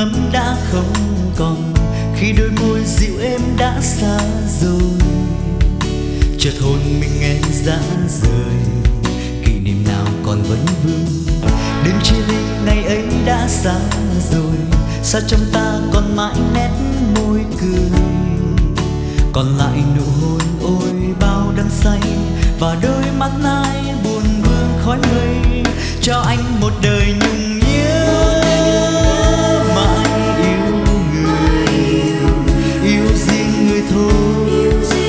ấm đã không còn, khi đôi môi dịu êm đã xa rồi. Chợt hồn mình nghe giá rời, kỷ niệm nào còn vẫn vương. Đêm chia ly ngày ấy đã xa rồi, sao trong ta còn mãi nét môi cười. Còn lại nụ hôn ôi bao đắng say, và đôi mắt ai buồn vương khói mây. Cho anh một đời nhung nhớ, mãi yêu người, yêu riêng người thôi.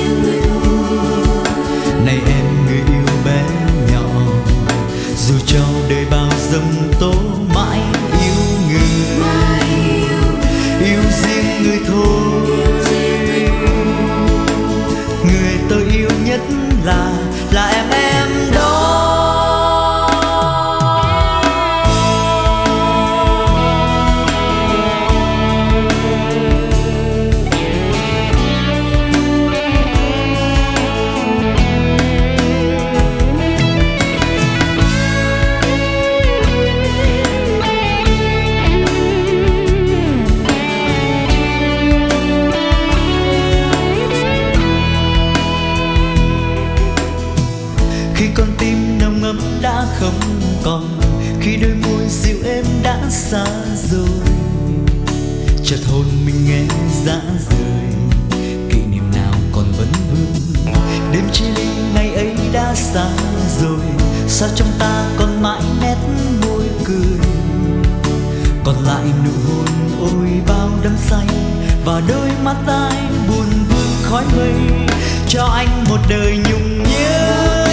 Này em người yêu bé nhỏ, dù cho đời bao giông tố, mãi yêu người, yêu riêng người thôi. Người tôi yêu nhất là em đó. Khi con tim nồng ấm đã không còn, khi đôi môi dịu êm đã xa rồi. Chợt hồn mình nghe giá rời, kỷ niệm nào còn vẫn vương. Đêm chia ly ngày ấy đã xa rồi, sao trong ta còn mãi nét môi cười. Còn lại nụ hôn ôi bao đắm say, và đôi mắt ai buồn vương khói mây. Cho anh một đời nhung nhớ,